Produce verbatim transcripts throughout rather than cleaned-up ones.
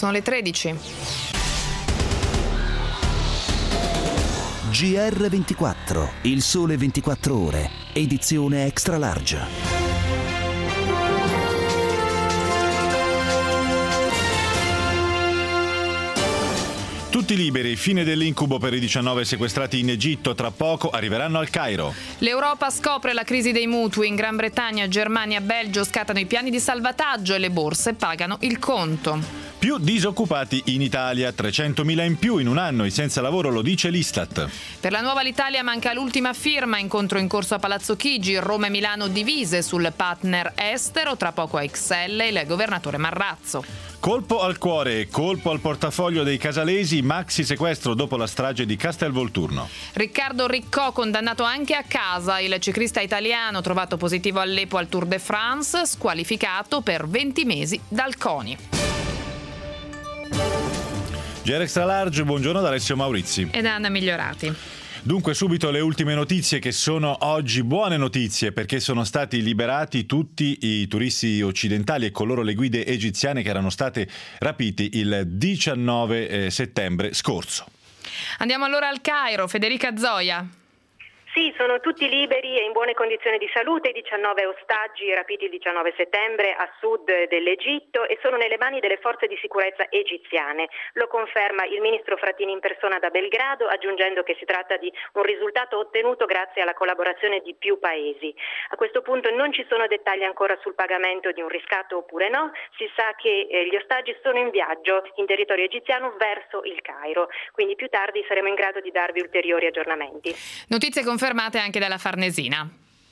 Sono le tredici. G R ventiquattro, il sole ventiquattro ore, edizione extra large. Tutti liberi, fine dell'incubo per i diciannove sequestrati in Egitto, tra poco arriveranno al Cairo. L'Europa scopre la crisi dei mutui, in Gran Bretagna, Germania, Belgio scattano i piani di salvataggio e le borse pagano il conto. Più disoccupati in Italia, trecentomila in più in un anno, i senza lavoro lo dice l'Istat. Per la nuova Alitalia manca l'ultima firma, incontro in corso a Palazzo Chigi, Roma e Milano divise sul partner estero, tra poco a X L il governatore Marrazzo. Colpo al cuore e colpo al portafoglio dei casalesi, maxi sequestro dopo la strage di Castelvolturno. Riccardo Riccò condannato anche a casa, il ciclista italiano trovato positivo all'E P O al Tour de France, squalificato per venti mesi dal CONI. G R Extra Large, buongiorno da Alessio Maurizi. Ed Anna Migliorati. Dunque subito le ultime notizie, che sono oggi buone notizie, perché sono stati liberati tutti i turisti occidentali e con loro le guide egiziane che erano state rapiti il diciannove settembre scorso. Andiamo allora al Cairo, Federica Zoia. Sì, sono tutti liberi e in buone condizioni di salute i diciannove ostaggi rapiti il diciannove settembre a sud dell'Egitto e sono nelle mani delle forze di sicurezza egiziane. Lo conferma il ministro Frattini in persona da Belgrado, aggiungendo che si tratta di un risultato ottenuto grazie alla collaborazione di più paesi. A questo punto non ci sono dettagli ancora sul pagamento di un riscatto oppure no, si sa che eh, gli ostaggi sono in viaggio in territorio egiziano verso il Cairo, quindi più tardi saremo in grado di darvi ulteriori aggiornamenti. Notizie confermate anche dalla Farnesina.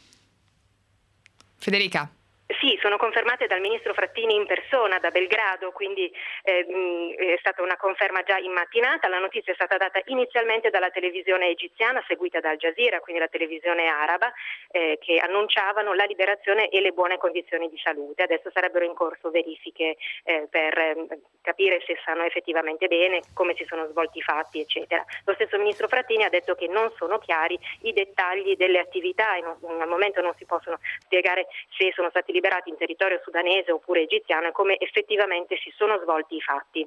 Federica. Sì, sono confermate dal ministro Frattini in persona da Belgrado, quindi eh, è stata una conferma già in mattinata. La notizia è stata data inizialmente dalla televisione egiziana, seguita da Al Jazeera, quindi la televisione araba, eh, che annunciavano la liberazione e le buone condizioni di salute. Adesso sarebbero in corso verifiche eh, per eh, capire se stanno effettivamente bene, come si sono svolti i fatti, eccetera. Lo stesso ministro Frattini ha detto che non sono chiari i dettagli delle attività e non, al momento non si possono spiegare se sono stati liberati in territorio sudanese oppure egiziano e come effettivamente si sono svolti i fatti.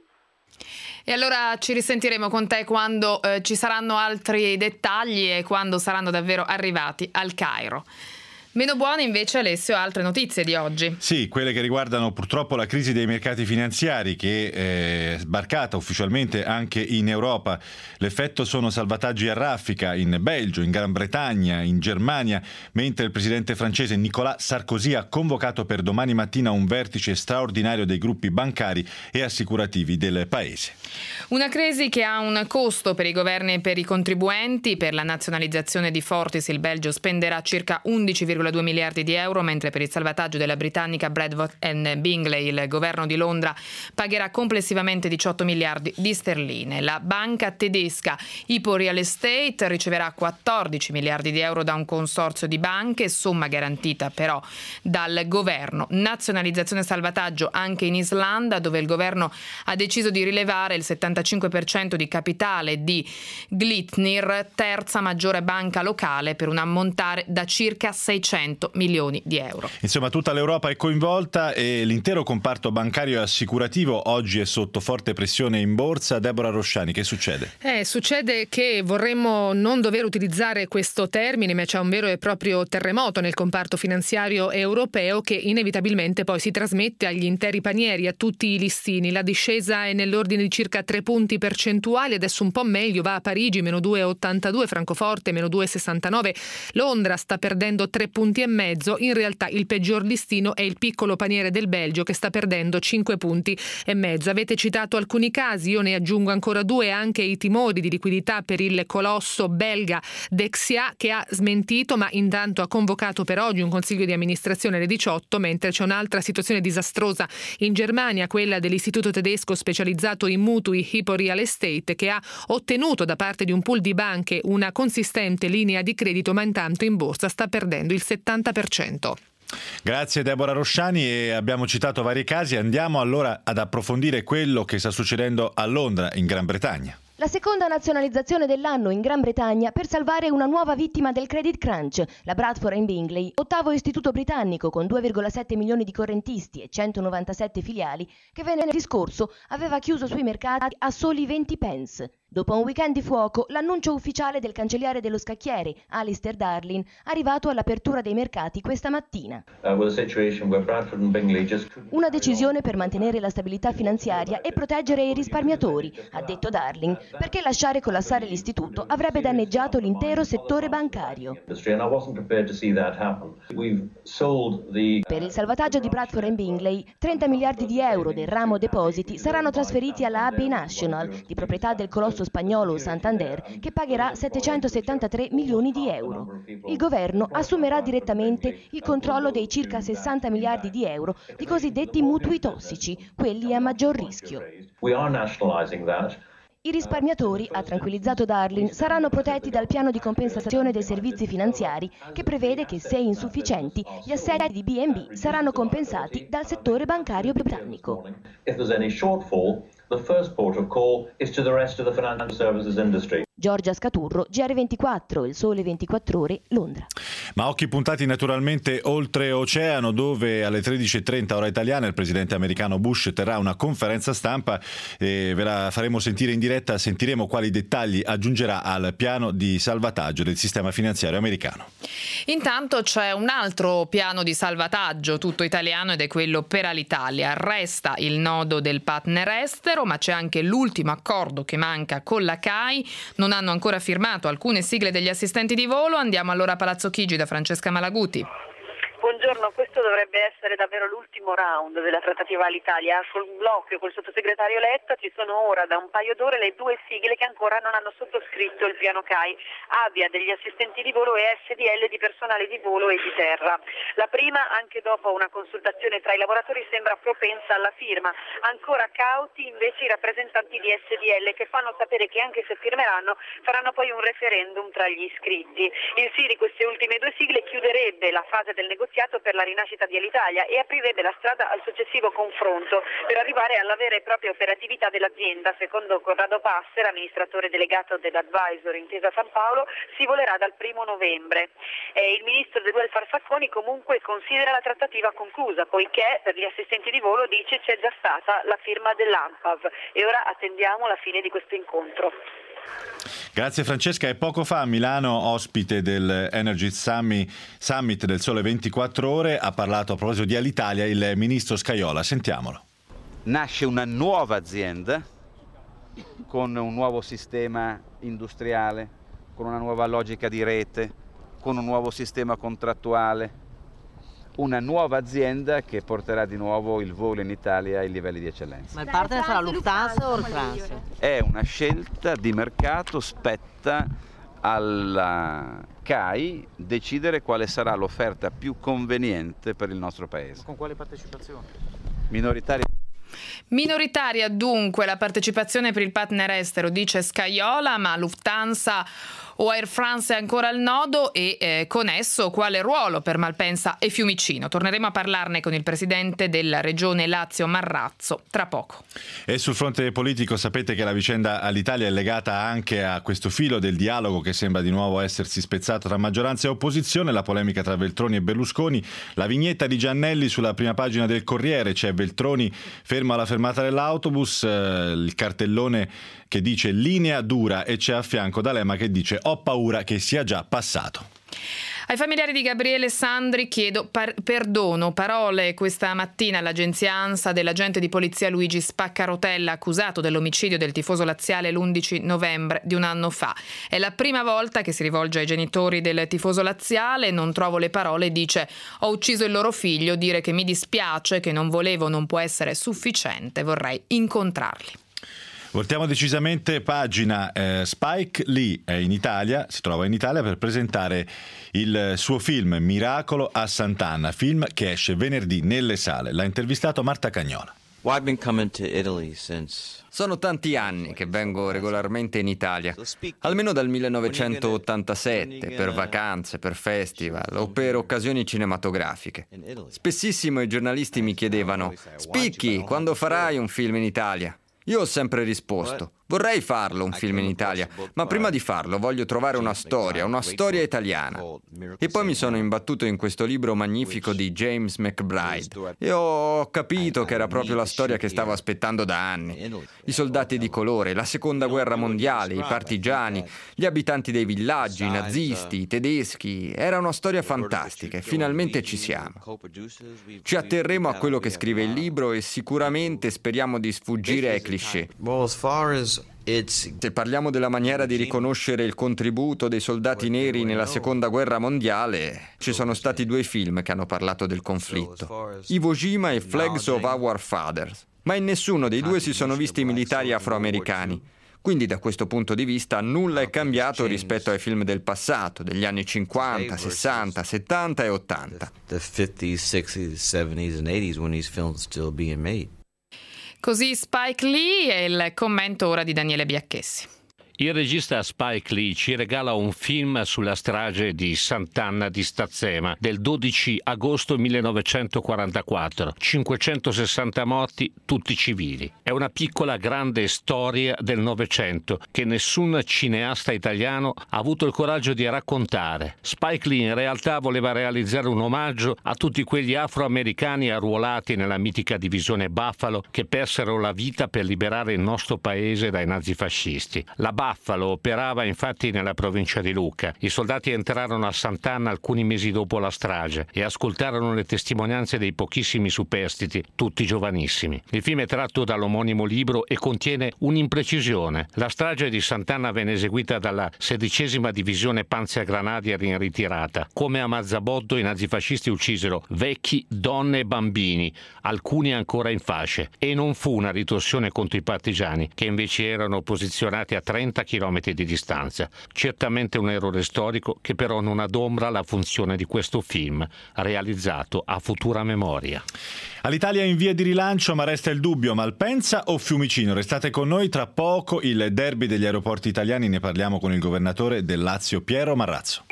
E allora ci risentiremo con te quando eh, ci saranno altri dettagli e quando saranno davvero arrivati al Cairo. Meno buone invece, Alessio, altre notizie di oggi. Sì, quelle che riguardano purtroppo la crisi dei mercati finanziari, che è sbarcata ufficialmente anche in Europa. L'effetto sono salvataggi a raffica in Belgio, in Gran Bretagna, in Germania, mentre il presidente francese Nicolas Sarkozy ha convocato per domani mattina un vertice straordinario dei gruppi bancari e assicurativi del paese. Una crisi che ha un costo per i governi e per i contribuenti. Per la nazionalizzazione di Fortis il Belgio spenderà circa undici virgola due miliardi di euro, mentre per il salvataggio della britannica Bradford and Bingley il governo di Londra pagherà complessivamente diciotto miliardi di sterline. La banca tedesca Hypo Real Estate riceverà quattordici miliardi di euro da un consorzio di banche, somma garantita però dal governo. Nazionalizzazione e salvataggio anche in Islanda, dove il governo ha deciso di rilevare il settantacinque per cento di capitale di Glitnir, terza maggiore banca locale, per un ammontare da circa seicento milioni di euro. Insomma, tutta l'Europa è coinvolta e l'intero comparto bancario e assicurativo oggi è sotto forte pressione in borsa. Deborah Rosciani, che succede? Eh, succede che vorremmo non dover utilizzare questo termine, ma c'è un vero e proprio terremoto nel comparto finanziario europeo che inevitabilmente poi si trasmette agli interi panieri, a tutti i listini. La discesa è nell'ordine di circa tre punti percentuali, adesso un po' meglio, va a Parigi meno due virgola ottantadue, Francoforte meno due virgola sessantanove, Londra sta perdendo tre punti e mezzo. In realtà il peggior listino è il piccolo paniere del Belgio, che sta perdendo cinque punti e mezzo. Avete citato alcuni casi, io ne aggiungo ancora due, anche i timori di liquidità per il colosso belga Dexia, che ha smentito ma intanto ha convocato per oggi un consiglio di amministrazione alle diciotto, mentre c'è un'altra situazione disastrosa in Germania, quella dell'istituto tedesco specializzato in mutui Hypo Real Estate, che ha ottenuto da parte di un pool di banche una consistente linea di credito, ma intanto in borsa sta perdendo il settanta per cento. Grazie Deborah Rosciani, e abbiamo citato vari casi. Andiamo allora ad approfondire quello che sta succedendo a Londra, in Gran Bretagna. La seconda nazionalizzazione dell'anno in Gran Bretagna per salvare una nuova vittima del credit crunch, la Bradford and Bingley, ottavo istituto britannico con due virgola sette milioni di correntisti e centonovantasette filiali, che venerdì scorso aveva chiuso sui mercati a soli venti pence. Dopo un weekend di fuoco, l'annuncio ufficiale del cancelliere dello scacchiere, Alistair Darling, arrivato all'apertura dei mercati questa mattina. Una decisione per mantenere la stabilità finanziaria e proteggere i risparmiatori, ha detto Darling, perché lasciare collassare l'istituto avrebbe danneggiato l'intero settore bancario. Per il salvataggio di Bradford and Bingley, trenta miliardi di euro del ramo depositi saranno trasferiti alla Abbey National, di proprietà del colosso spagnolo Santander, che pagherà settecentosettantatré milioni di euro. Il governo assumerà direttamente il controllo dei circa sessanta miliardi di euro di cosiddetti mutui tossici, quelli a maggior rischio. I risparmiatori, ha tranquillizzato Darling, saranno protetti dal piano di compensazione dei servizi finanziari che prevede che, se insufficienti, gli assetti di B and B saranno compensati dal settore bancario britannico. The first port of call is to the rest of the financial services industry. Giorgia Scaturro, G R ventiquattro, Il Sole ventiquattro Ore, Londra. Ma occhi puntati naturalmente oltreoceano, dove alle tredici e trenta ora italiana il presidente americano Bush terrà una conferenza stampa e ve la faremo sentire in diretta. Sentiremo quali dettagli aggiungerà al piano di salvataggio del sistema finanziario americano. Intanto c'è un altro piano di salvataggio tutto italiano ed è quello per Alitalia. Resta il nodo del partner estero, ma c'è anche l'ultimo accordo che manca con la C A I. Non hanno ancora firmato alcune sigle degli assistenti di volo. Andiamo allora a Palazzo Chigi da Francesca Malaguti. Buongiorno, questo dovrebbe essere davvero l'ultimo round della trattativa all'Italia. Sul blocco col sottosegretario Letta ci sono ora da un paio d'ore le due sigle che ancora non hanno sottoscritto il piano C A I, Avia degli assistenti di volo e S D L di personale di volo e di terra. La prima, anche dopo una consultazione tra i lavoratori, sembra propensa alla firma. Ancora cauti invece i rappresentanti di S D L, che fanno sapere che anche se firmeranno faranno poi un referendum tra gli iscritti. Il sì di queste ultime due sigle chiuderebbe la fase del negoziato per la rinascita di Alitalia e aprirebbe la strada al successivo confronto per arrivare alla vera e propria operatività dell'azienda. Secondo Corrado Passer, amministratore delegato dell'Advisor Intesa San Paolo, si volerà dal primo novembre. Eh, il ministro del welfare Sacconi comunque considera la trattativa conclusa, poiché per gli assistenti di volo, dice, c'è già stata la firma dell'A N P A V e ora attendiamo la fine di questo incontro. Grazie Francesca. E poco fa a Milano, ospite del Energy Summit del Sole ventiquattro Ore, ha parlato a proposito di Alitalia il ministro Scajola. Sentiamolo. Nasce una nuova azienda con un nuovo sistema industriale, con una nuova logica di rete, con un nuovo sistema contrattuale, una nuova azienda che porterà di nuovo il volo in Italia ai livelli di eccellenza. Ma il partner sarà Lufthansa o Air France? È una scelta di mercato, spetta alla C A I decidere quale sarà l'offerta più conveniente per il nostro paese. Con quale partecipazione? Minoritaria. Minoritaria dunque la partecipazione per il partner estero, dice Scajola, ma Lufthansa o Air France è ancora al nodo e eh, con esso quale ruolo per Malpensa e Fiumicino. Torneremo a parlarne con il presidente della regione Lazio Marrazzo tra poco. E sul fronte politico sapete che la vicenda all'Italia è legata anche a questo filo del dialogo che sembra di nuovo essersi spezzato tra maggioranza e opposizione, la polemica tra Veltroni e Berlusconi, la vignetta di Giannelli sulla prima pagina del Corriere, c'è Veltroni fermo alla fermata dell'autobus, eh, il cartellone che dice linea dura e c'è a fianco D'Alema che dice ho paura che sia già passato. Ai familiari di Gabriele Sandri chiedo par- perdono. Parole questa mattina all'agenzia ANSA dell'agente di polizia Luigi Spaccarotella, accusato dell'omicidio del tifoso laziale l'undici novembre di un anno fa. È la prima volta che si rivolge ai genitori del tifoso laziale. Non trovo le parole, dice ho ucciso il loro figlio, dire che mi dispiace, che non volevo non può essere sufficiente, vorrei incontrarli. Voltiamo decisamente pagina. eh, Spike Lee è in Italia, si trova in Italia per presentare il suo film Miracolo a Sant'Anna, film che esce venerdì nelle sale. L'ha intervistato Marta Cagnola. Sono tanti anni che vengo regolarmente in Italia, almeno dal millenovecentottantasette, per vacanze, per festival o per occasioni cinematografiche. Spessissimo i giornalisti mi chiedevano: spicchi, quando farai un film in Italia? Io ho sempre risposto: Vorrei farlo un film in Italia, ma prima di farlo voglio trovare una storia, una storia italiana. E poi mi sono imbattuto in questo libro magnifico di James McBride e ho capito che era proprio la storia che stavo aspettando da anni. I soldati di colore, la seconda guerra mondiale, i partigiani, gli abitanti dei villaggi, i nazisti, i tedeschi. Era una storia fantastica e finalmente ci siamo. Ci atterremo a quello che scrive il libro e sicuramente speriamo di sfuggire ai cliché. Se parliamo della maniera di riconoscere il contributo dei soldati neri nella seconda guerra mondiale, ci sono stati due film che hanno parlato del conflitto, Iwo Jima e Flags of Our Fathers, ma in nessuno dei due si sono visti i militari afroamericani. Quindi da questo punto di vista nulla è cambiato rispetto ai film del passato, degli anni cinquanta, sessanta, settanta e ottanta. Così Spike Lee e il commento ora di Daniele Biacchessi. Il regista Spike Lee ci regala un film sulla strage di Sant'Anna di Stazzema del dodici agosto millenovecentoquarantaquattro. cinquecentosessanta morti, tutti civili. È una piccola grande storia del Novecento che nessun cineasta italiano ha avuto il coraggio di raccontare. Spike Lee in realtà voleva realizzare un omaggio a tutti quegli afroamericani arruolati nella mitica divisione Buffalo che persero la vita per liberare il nostro paese dai nazifascisti. La Buffalo operava infatti nella provincia di Lucca. I soldati entrarono a Sant'Anna alcuni mesi dopo la strage e ascoltarono le testimonianze dei pochissimi superstiti, tutti giovanissimi. Il film è tratto dall'omonimo libro e contiene un'imprecisione. La strage di Sant'Anna venne eseguita dalla sedicesima divisione Panzergranadier in ritirata. Come a Mazzabotto i nazifascisti uccisero vecchi, donne e bambini, alcuni ancora in fasce. E non fu una ritorsione contro i partigiani, che invece erano posizionati a trenta chilometri di distanza. Certamente un errore storico che però non adombra la funzione di questo film, realizzato a futura memoria. All'Italia è in via di rilancio, ma resta il dubbio: Malpensa o Fiumicino? Restate con noi, tra poco il derby degli aeroporti italiani, ne parliamo con il governatore del Lazio Piero Marrazzo.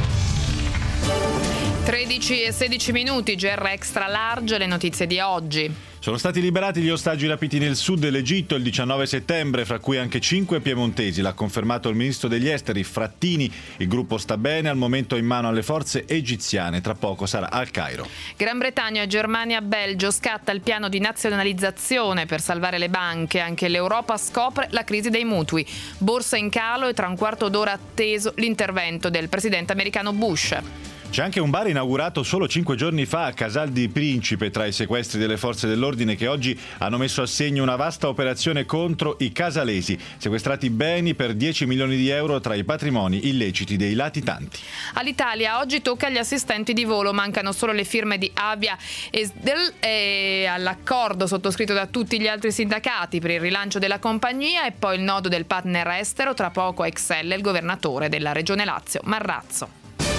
tredici e sedici minuti, G R Extra Large, le notizie di oggi. Sono stati liberati gli ostaggi rapiti nel sud dell'Egitto il diciannove settembre, fra cui anche cinque piemontesi. L'ha confermato il ministro degli esteri Frattini. Il gruppo sta bene, al momento è in mano alle forze egiziane. Tra poco sarà al Cairo. Gran Bretagna, Germania, Belgio. Scatta il piano di nazionalizzazione per salvare le banche. Anche l'Europa scopre la crisi dei mutui. Borsa in calo e tra un quarto d'ora atteso l'intervento del presidente americano Bush. C'è anche un bar inaugurato solo cinque giorni fa a Casal di Principe, tra i sequestri delle forze dell'ordine che oggi hanno messo a segno una vasta operazione contro i casalesi. Sequestrati beni per dieci milioni di euro tra i patrimoni illeciti dei latitanti. All'Italia oggi tocca agli assistenti di volo. Mancano solo le firme di Avia e S D L e all'accordo sottoscritto da tutti gli altri sindacati per il rilancio della compagnia e poi il nodo del partner estero. Tra poco a Excel il governatore della Regione Lazio, Marrazzo.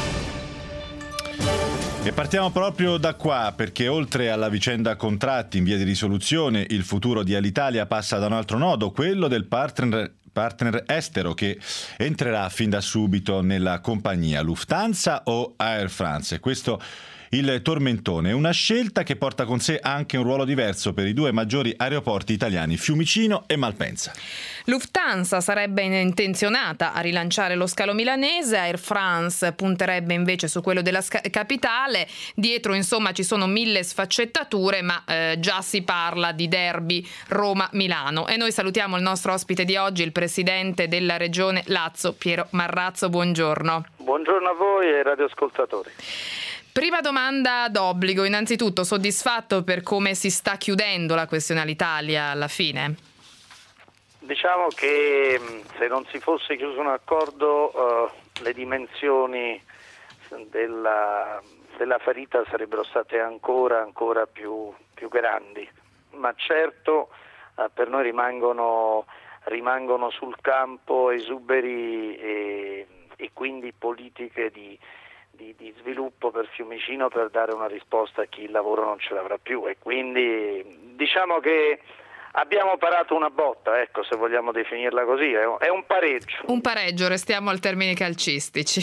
E partiamo proprio da qua, perché oltre alla vicenda contratti in via di risoluzione, il futuro di Alitalia passa da un altro nodo, quello del partner partner estero che entrerà fin da subito nella compagnia, Lufthansa o Air France. Questo il tormentone, una scelta che porta con sé anche un ruolo diverso per i due maggiori aeroporti italiani, Fiumicino e Malpensa. Lufthansa sarebbe intenzionata a rilanciare lo scalo milanese, Air France punterebbe invece su quello della sca- capitale. Dietro insomma ci sono mille sfaccettature, ma eh, già si parla di derby Roma-Milano. E noi salutiamo il nostro ospite di oggi, il presidente della Regione Lazio, Piero Marrazzo. Buongiorno. Buongiorno a voi e ai radioascoltatori. Prima domanda d'obbligo, innanzitutto soddisfatto per come si sta chiudendo la questione Alitalia alla fine? Diciamo che se non si fosse chiuso un accordo uh, le dimensioni della, della ferita sarebbero state ancora, ancora più, più grandi, ma certo uh, per noi rimangono, rimangono sul campo esuberi e, e quindi politiche di Di, di sviluppo per Fiumicino per dare una risposta a chi il lavoro non ce l'avrà più, e quindi diciamo che abbiamo parato una botta, ecco, se vogliamo definirla così, è un, è un pareggio. Un pareggio, restiamo al termini calcistici.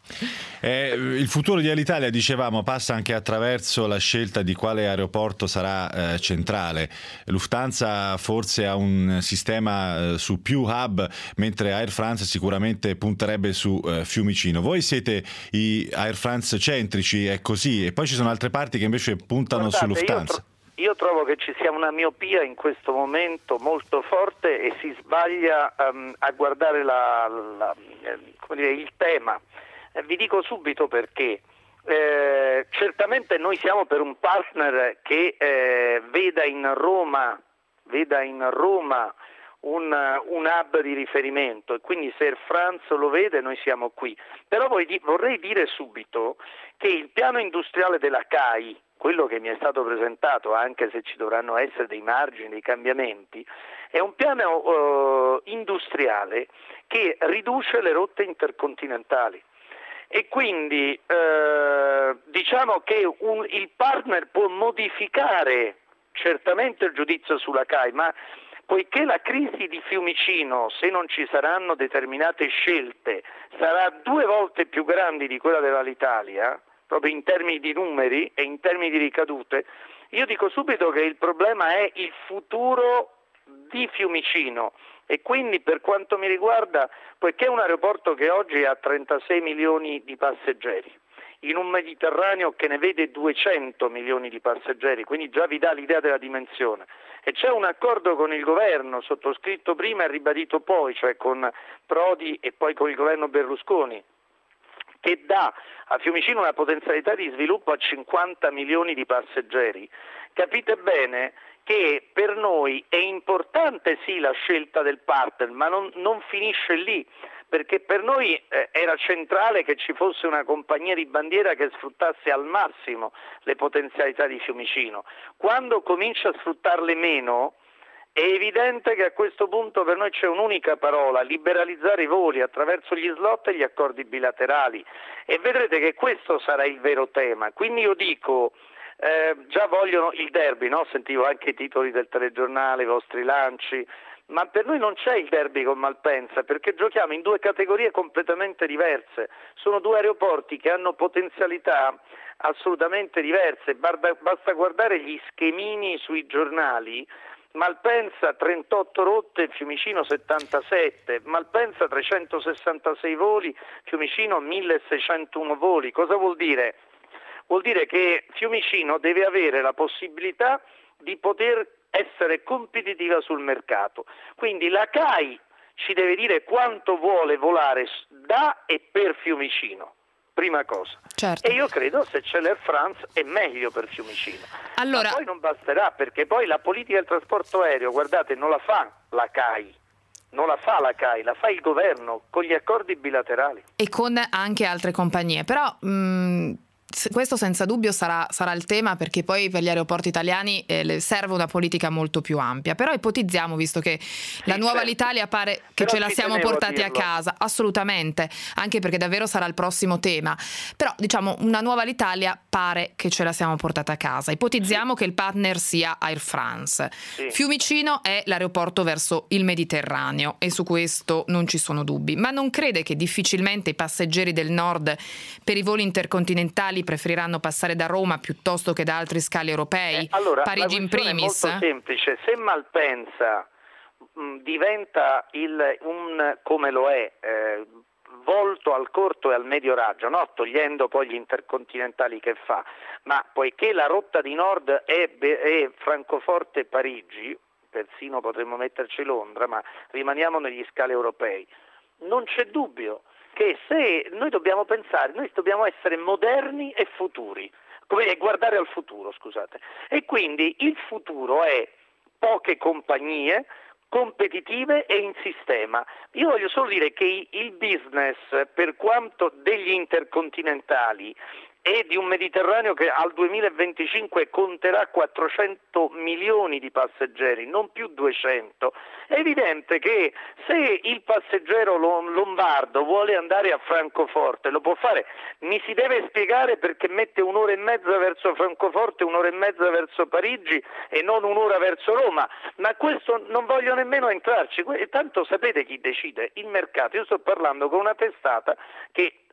Eh, il futuro di Alitalia, dicevamo, passa anche attraverso la scelta di quale aeroporto sarà eh, centrale. Lufthansa forse ha un sistema eh, su più hub, mentre Air France sicuramente punterebbe su eh, Fiumicino. Voi siete i Air France centrici, è così, e poi ci sono altre parti che invece puntano Guardate, su Lufthansa. Io trovo che ci sia una miopia in questo momento molto forte e si sbaglia um, a guardare la, la, come dire, il tema. Eh, vi dico subito perché. Eh, certamente noi siamo per un partner che eh, veda in Roma, veda in Roma un, un hub di riferimento, e quindi se Air France lo vede noi siamo qui. Però vorrei dire subito che il piano industriale della C A I, quello che mi è stato presentato, anche se ci dovranno essere dei margini, dei cambiamenti, è un piano uh, industriale che riduce le rotte intercontinentali. E quindi eh, diciamo che un, il partner può modificare certamente il giudizio sulla C A I, ma poiché la crisi di Fiumicino, se non ci saranno determinate scelte, sarà due volte più grande di quella dell'Alitalia, proprio in termini di numeri e in termini di ricadute, io dico subito che il problema è il futuro di Fiumicino. E quindi per quanto mi riguarda, poiché è un aeroporto che oggi ha trentasei milioni di passeggeri, in un Mediterraneo che ne vede duecento milioni di passeggeri, quindi già vi dà l'idea della dimensione, e c'è un accordo con il governo sottoscritto prima e ribadito poi, cioè con Prodi e poi con il governo Berlusconi, che dà a Fiumicino una potenzialità di sviluppo a cinquanta milioni di passeggeri. Capite bene che per noi è importante sì la scelta del partner, ma non, non finisce lì, perché per noi eh, era centrale che ci fosse una compagnia di bandiera che sfruttasse al massimo le potenzialità di Fiumicino. Quando comincia a sfruttarle meno, è evidente che a questo punto per noi c'è un'unica parola: liberalizzare i voli attraverso gli slot e gli accordi bilaterali, e vedrete che questo sarà il vero tema. Quindi io dico, eh, già vogliono il derby, no? Sentivo anche i titoli del telegiornale, i vostri lanci, ma per noi non c'è il derby con Malpensa, perché giochiamo in due categorie completamente diverse. Sono due aeroporti che hanno potenzialità assolutamente diverse, basta guardare gli schemini sui giornali. Malpensa trentotto rotte, Fiumicino settantasette, Malpensa trecentosessantasei voli, Fiumicino milleseicentouno voli. Cosa vuol dire? Vuol dire che Fiumicino deve avere la possibilità di poter essere competitiva sul mercato. Quindi la C A I ci deve dire quanto vuole volare da e per Fiumicino. Prima cosa. Certo. E io credo se c'è l'Air France è meglio per Fiumicino. Allora... Ma poi non basterà, perché poi la politica del trasporto aereo, guardate, non la fa la C A I, non la fa la C A I, la fa il governo con gli accordi bilaterali. E con anche altre compagnie. Però mh, questo senza dubbio sarà, sarà il tema, perché poi per gli aeroporti italiani eh, serve una politica molto più ampia. Però ipotizziamo, visto che sì, la nuova certo. Alitalia pare che Però ce la siamo portati a, a casa, assolutamente, anche perché davvero sarà il prossimo tema. Però diciamo una nuova Alitalia pare che ce la siamo portata a casa. Ipotizziamo sì. che il partner sia Air France. Sì. Fiumicino è l'aeroporto verso il Mediterraneo e su questo non ci sono dubbi. Ma non crede che difficilmente i passeggeri del nord per i voli intercontinentali preferiranno passare da Roma piuttosto che da altri scali europei, eh, allora, Parigi in primis? È molto semplice. Se Malpensa mh, diventa il, un, come lo è, eh, volto al corto e al medio raggio, no? Togliendo poi gli intercontinentali che fa, ma poiché la rotta di nord è, è Francoforte-Parigi, persino potremmo metterci Londra, ma rimaniamo negli scali europei, non c'è dubbio che se noi dobbiamo pensare, noi dobbiamo essere moderni e futuri, come guardare al futuro, scusate. E quindi il futuro è poche compagnie competitive e in sistema. Io voglio solo dire che il business, per quanto degli intercontinentali e di un Mediterraneo che al duemilaventicinque conterà quattrocento milioni di passeggeri, non più duecento, è evidente che se il passeggero lombardo vuole andare a Francoforte lo può fare, mi si deve spiegare perché mette un'ora e mezza verso Francoforte, un'ora e mezza verso Parigi e non un'ora verso Roma, ma questo non voglio nemmeno entrarci, tanto sapete chi decide? Il mercato. Io sto parlando con una testata che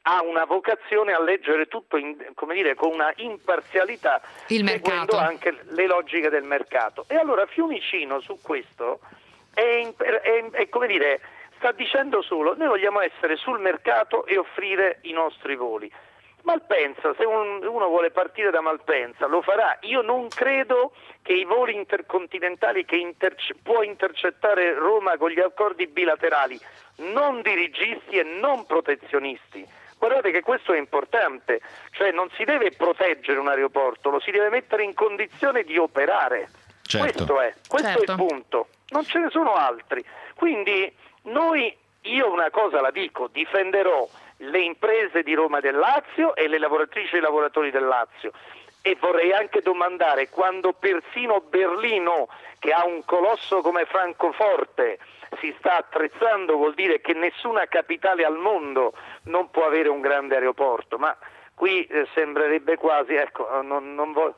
ha una vocazione a leggere tutto in, come dire, con una imparzialità, il seguendo mercato. anche le logiche del mercato. E allora Fiumicino su questo è, è, è come dire, sta dicendo solo: noi vogliamo essere sul mercato e offrire i nostri voli. Malpensa, se un, uno vuole partire da Malpensa lo farà. Io non credo che i voli intercontinentali che interce- può intercettare Roma con gli accordi bilaterali, non dirigisti e non protezionisti. Guardate che questo è importante, cioè non si deve proteggere un aeroporto, lo si deve mettere in condizione di operare. Certo. Questo è, questo Certo. è il punto, non ce ne sono altri. Quindi noi, io una cosa la dico, difenderò le imprese di Roma e del Lazio e le lavoratrici e i lavoratori del Lazio, e vorrei anche domandare, quando persino Berlino, che ha un colosso come Francoforte, si sta attrezzando, vuol dire che nessuna capitale al mondo non può avere un grande aeroporto, ma qui eh, sembrerebbe quasi, ecco, non, non voglio...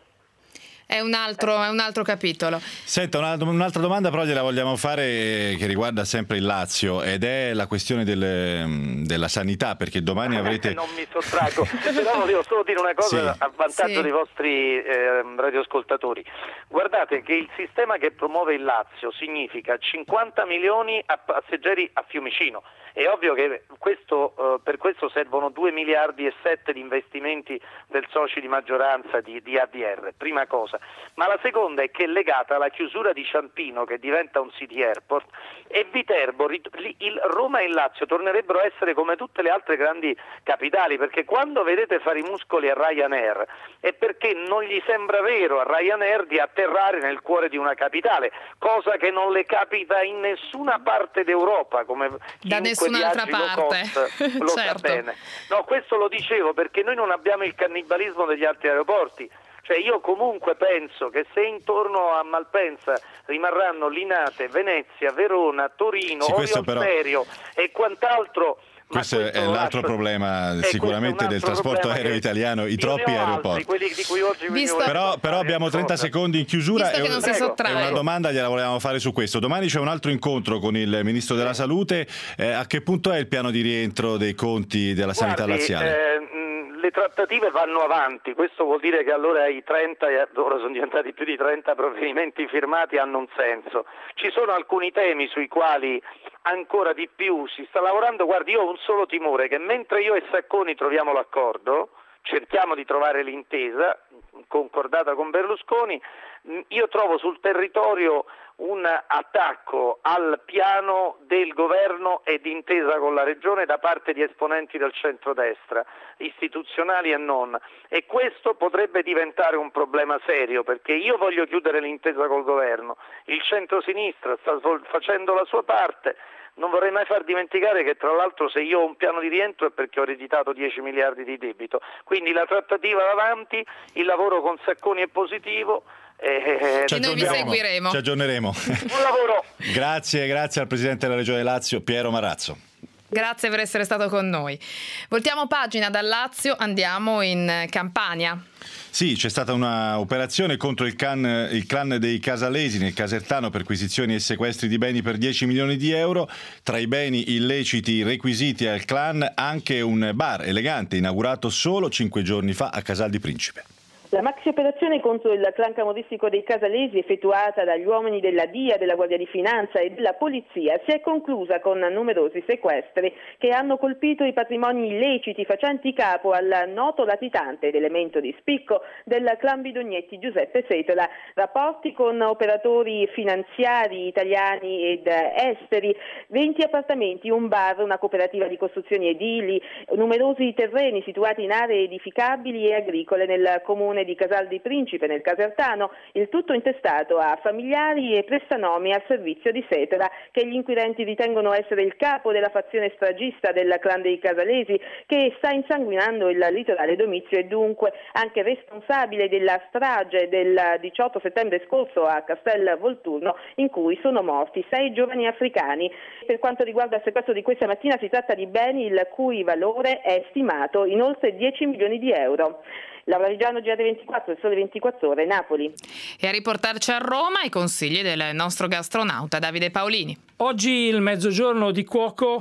È un altro, è un altro capitolo. Senta, una, un'altra domanda però gliela vogliamo fare, che riguarda sempre il Lazio, ed è la questione del, della sanità, perché domani avrete... non mi sottraggo, però volevo solo dire una cosa Sì. a vantaggio Sì. dei vostri eh, radioascoltatori. Guardate che il sistema che promuove il Lazio significa cinquanta milioni a passeggeri a Fiumicino. È ovvio che questo, eh, per questo servono due miliardi e sette di investimenti del soci di maggioranza di, di A D R, prima cosa. Ma la seconda è che è legata alla chiusura di Ciampino, che diventa un city airport, e Viterbo, il Roma e il Lazio tornerebbero a essere come tutte le altre grandi capitali, perché quando vedete fare i muscoli a Ryanair è perché non gli sembra vero a Ryanair di atterrare nel cuore di una capitale, cosa che non le capita in nessuna parte d'Europa, come Da nessun'altra parte. Lo Certo. sa bene. No, questo lo dicevo perché noi non abbiamo il cannibalismo degli altri aeroporti. Cioè io comunque penso che se intorno a Malpensa rimarranno Linate, Venezia, Verona, Torino, Sì, Orio però- Serio e quant'altro. Questo, questo è lo l'altro lascio- problema Eh, sicuramente questo è un del altro trasporto problema aereo che- italiano, i io troppi ne ho altri, aeroporti. quelli di cui oggi vi Visto- volevo Però, però abbiamo trenta cosa. secondi in chiusura Visto e, che non si e sottrae. una domanda gliela volevamo fare su questo. Domani c'è un altro incontro con il Ministro della Salute. Eh, a che punto è il piano di rientro dei conti della sanità Guardi, laziale? eh, mh, le trattative vanno avanti, questo vuol dire che allora i trenta, e ora sono diventati più di trenta provvedimenti firmati, hanno un senso. Ci sono alcuni temi sui quali ancora di più si sta lavorando. Guardi, io ho un solo timore, che mentre io e Sacconi troviamo l'accordo, cerchiamo di trovare l'intesa concordata con Berlusconi, io trovo sul territorio un attacco al piano del governo e d'intesa con la regione da parte di esponenti del centrodestra, istituzionali e non, e questo potrebbe diventare un problema serio, perché io voglio chiudere l'intesa col governo, il centrosinistra sta facendo la sua parte. Non vorrei mai far dimenticare che tra l'altro se io ho un piano di rientro è perché ho ereditato dieci miliardi di debito, quindi la trattativa va avanti, il lavoro con Sacconi è positivo. Eh, E noi vi seguiremo. Ci aggiorneremo. Buon lavoro. Grazie, grazie al Presidente della Regione Lazio, Piero Marrazzo. Grazie per essere stato con noi. Voltiamo pagina dal Lazio, andiamo in Campania. Sì, c'è stata una operazione contro il clan, il clan dei Casalesi nel Casertano, perquisizioni e sequestri di beni per dieci milioni di euro. Tra i beni illeciti requisiti al clan anche un bar elegante inaugurato solo cinque giorni fa a Casal di Principe. La maxi operazione contro il clan camorristico dei Casalesi, effettuata dagli uomini della D I A, della Guardia di Finanza e della Polizia, si è conclusa con numerosi sequestri che hanno colpito i patrimoni illeciti facenti capo al noto latitante ed elemento di spicco del clan Bidognetti Giuseppe Setola. Rapporti con operatori finanziari italiani ed esteri, venti appartamenti, un bar, una cooperativa di costruzioni edili, numerosi terreni situati in aree edificabili e agricole nel comune di Casal di Principe, nel Casertano, il tutto intestato a familiari e prestanomi al servizio di Setola, che gli inquirenti ritengono essere il capo della fazione stragista del clan dei Casalesi, che sta insanguinando il litorale domizio e dunque anche responsabile della strage del diciotto settembre scorso a Castel Volturno, in cui sono morti sei giovani africani. Per quanto riguarda il sequestro di questa mattina, si tratta di beni il cui valore è stimato in oltre dieci milioni di euro. Laura Vigiano, G R ventiquattro, il Sole ventiquattro Ore, Napoli. E a riportarci a Roma i consigli del nostro gastronauta Davide Paolini. Oggi il mezzogiorno di cuoco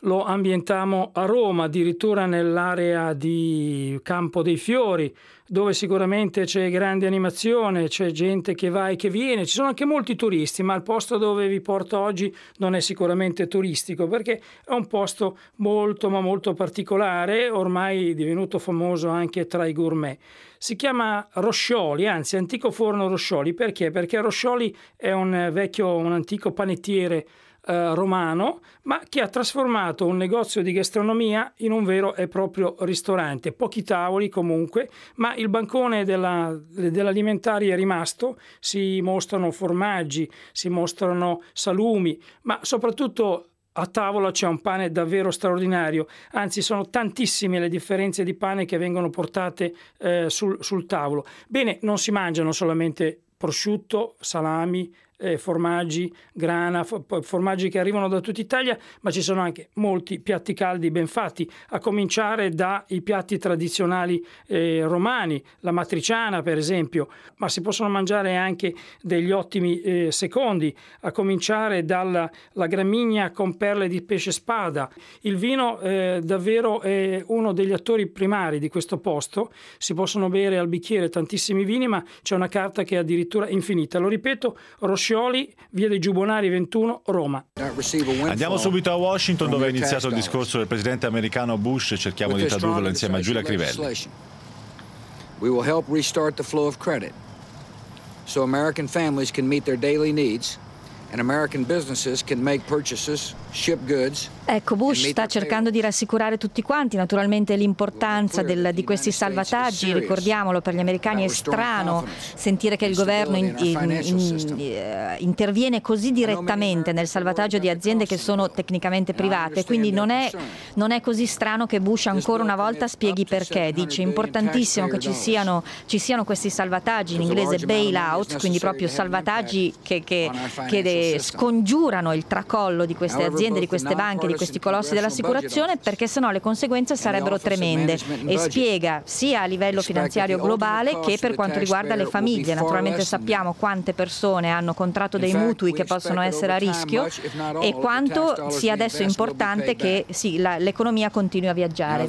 lo ambientammo a Roma, addirittura nell'area di Campo dei Fiori, dove sicuramente c'è grande animazione, c'è gente che va e che viene, ci sono anche molti turisti, ma il posto dove vi porto oggi non è sicuramente turistico, perché è un posto molto ma molto particolare, ormai divenuto famoso anche tra i gourmet. Si chiama Roscioli, anzi antico forno Roscioli. Perché? Perché Roscioli è un vecchio, un antico panettiere eh, romano, ma che ha trasformato un negozio di gastronomia in un vero e proprio ristorante. Pochi tavoli comunque, ma il bancone della, dell'alimentare è rimasto, si mostrano formaggi, si mostrano salumi, ma soprattutto a tavola c'è un pane davvero straordinario, anzi sono tantissime le differenze di pane che vengono portate eh, sul, sul tavolo. Bene, non si mangiano solamente prosciutto, salami, eh, formaggi, grana, formaggi che arrivano da tutta Italia, ma ci sono anche molti piatti caldi ben fatti, a cominciare dai piatti tradizionali eh, romani, la matriciana per esempio, ma si possono mangiare anche degli ottimi eh, secondi, a cominciare dalla la gramigna con perle di pesce spada. Il vino eh, davvero è uno degli attori primari di questo posto, si possono bere al bicchiere tantissimi vini, ma c'è una carta che è addirittura infinita. Lo ripeto, Roscioli, via dei Giubonari ventuno, Roma. Andiamo subito a Washington, dove è iniziato il discorso del presidente americano Bush. Cerchiamo di tradurlo insieme a Giulia Crivelli. We will help restart the flow of credit so American families can meet their daily needs and American businesses can make purchases, ship goods. Ecco, Bush sta cercando di rassicurare tutti quanti, naturalmente l'importanza del, di questi salvataggi, ricordiamolo, per gli americani è strano sentire che il governo in, in, in, interviene così direttamente nel salvataggio di aziende che sono tecnicamente private, quindi non è, non è così strano che Bush ancora una volta spieghi perché. Dice importantissimo che ci siano, ci siano questi salvataggi, in inglese bailout, quindi proprio salvataggi che, che, che scongiurano il tracollo di queste aziende, di queste banche, di questi colossi dell'assicurazione, perché sennò le conseguenze sarebbero tremende, e spiega sia a livello finanziario globale che per quanto riguarda le famiglie. Naturalmente sappiamo quante persone hanno contratto dei mutui che possono essere a rischio e quanto sia adesso importante che sì, la, l'economia continui a viaggiare.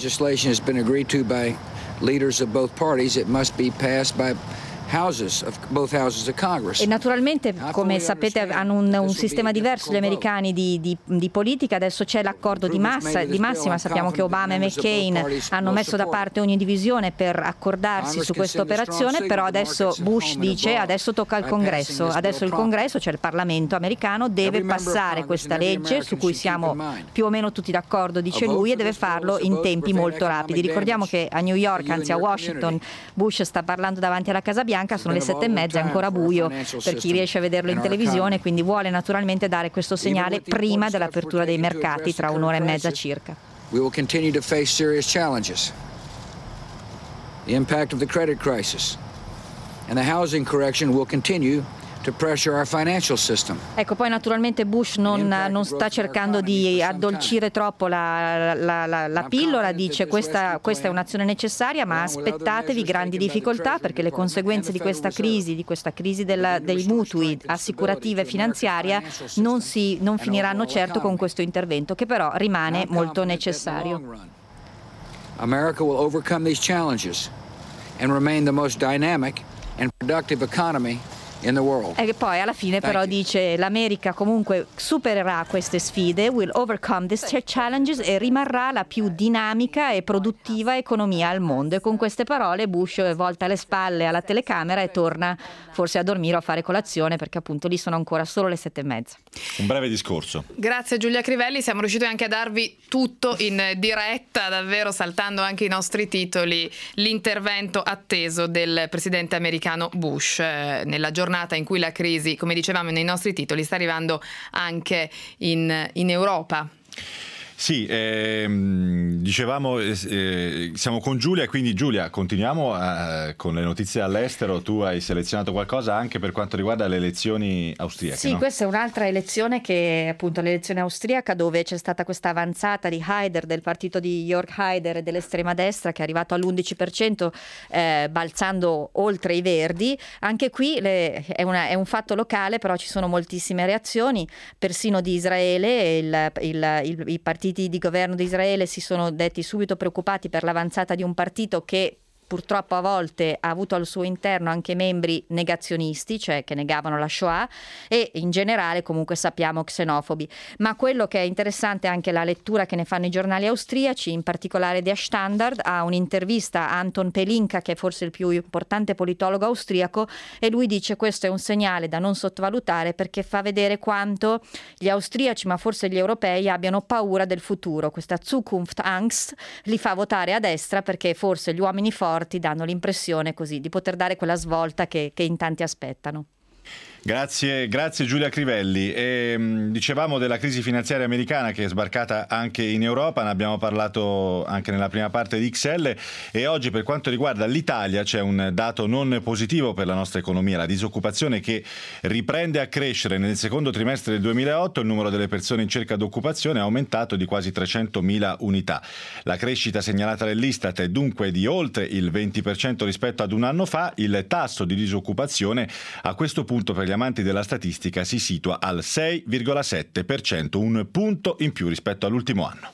E naturalmente, come sapete, hanno un, un sistema diverso gli americani di, di, di politica. Adesso c'è l'accordo di, massa, di massima, sappiamo che Obama e McCain hanno messo da parte ogni divisione per accordarsi su questa operazione, però adesso Bush dice adesso tocca al Congresso, adesso il Congresso, cioè il Parlamento americano, deve passare questa legge su cui siamo più o meno tutti d'accordo, dice lui, e deve farlo in tempi molto rapidi. Ricordiamo che a New York, anzi a Washington, Bush sta parlando davanti alla Casa Bianca, sono le sette e mezza, è ancora buio per chi riesce a vederlo in televisione, quindi vuole naturalmente dare questo segnale prima dell'apertura dei mercati tra un'ora e mezza circa. We will continue to face serious challenges. The impact of the credit crisis and the housing correction will continue to pressure our financial system. Ecco, poi naturalmente Bush non, non sta cercando di addolcire troppo la, la, la, la pillola, dice questa, questa è un'azione necessaria, ma aspettatevi grandi difficoltà perché le conseguenze di questa crisi, di questa crisi della, dei mutui assicurativa e finanziaria non, si, non finiranno certo con questo intervento, che però rimane molto necessario. America will overcome these challenges and remain the most dynamic and productive economy. E poi alla fine però dice l'America comunque supererà queste sfide, will overcome these challenges, e rimarrà la più dinamica e produttiva economia al mondo. E con queste parole Bush volta le spalle alla telecamera e torna forse a dormire o a fare colazione, perché appunto lì sono ancora solo le sette e mezza. Un breve discorso. Grazie Giulia Crivelli, siamo riusciti anche a darvi tutto in diretta, davvero saltando anche i nostri titoli, l'intervento atteso del presidente americano Bush eh, nella giornata in cui la crisi, come dicevamo nei nostri titoli, sta arrivando anche in, in Europa. Sì, ehm, dicevamo, eh, siamo con Giulia, quindi Giulia, continuiamo a, con le notizie all'estero. Tu hai selezionato qualcosa anche per quanto riguarda le elezioni austriache. Sì, no? Questa è un'altra elezione, che è appunto l'elezione austriaca, dove c'è stata questa avanzata di Haider, del partito di Jörg Haider e dell'estrema destra, che è arrivato all'undici per cento, eh, balzando oltre i Verdi. Anche qui le, è, una, è un fatto locale, però ci sono moltissime reazioni, persino di Israele, il, il, il, il partito partiti di governo di Israele si sono detti subito preoccupati per l'avanzata di un partito che purtroppo a volte ha avuto al suo interno anche membri negazionisti, cioè che negavano la Shoah, e in generale comunque sappiamo xenofobi. Ma quello che è interessante è anche la lettura che ne fanno i giornali austriaci, in particolare Der Standard ha un'intervista a Anton Pelinka, che è forse il più importante politologo austriaco, e lui dice: questo è un segnale da non sottovalutare perché fa vedere quanto gli austriaci, ma forse gli europei, abbiano paura del futuro. Questa Zukunftsangst li fa votare a destra perché forse gli uomini forti danno l'impressione così di poter dare quella svolta che, che in tanti aspettano. Grazie, grazie Giulia Crivelli. E, mh, dicevamo della crisi finanziaria americana che è sbarcata anche in Europa, ne abbiamo parlato anche nella prima parte di X L, e oggi per quanto riguarda l'Italia c'è un dato non positivo per la nostra economia, la disoccupazione che riprende a crescere. Nel secondo trimestre del duemilaotto il numero delle persone in cerca d'occupazione è aumentato di quasi trecentomila unità. La crescita segnalata dall'Istat è dunque di oltre il venti per cento rispetto ad un anno fa. Il tasso di disoccupazione a questo punto per gli amanti della statistica si situa al sei virgola sette per cento, un punto in più rispetto all'ultimo anno.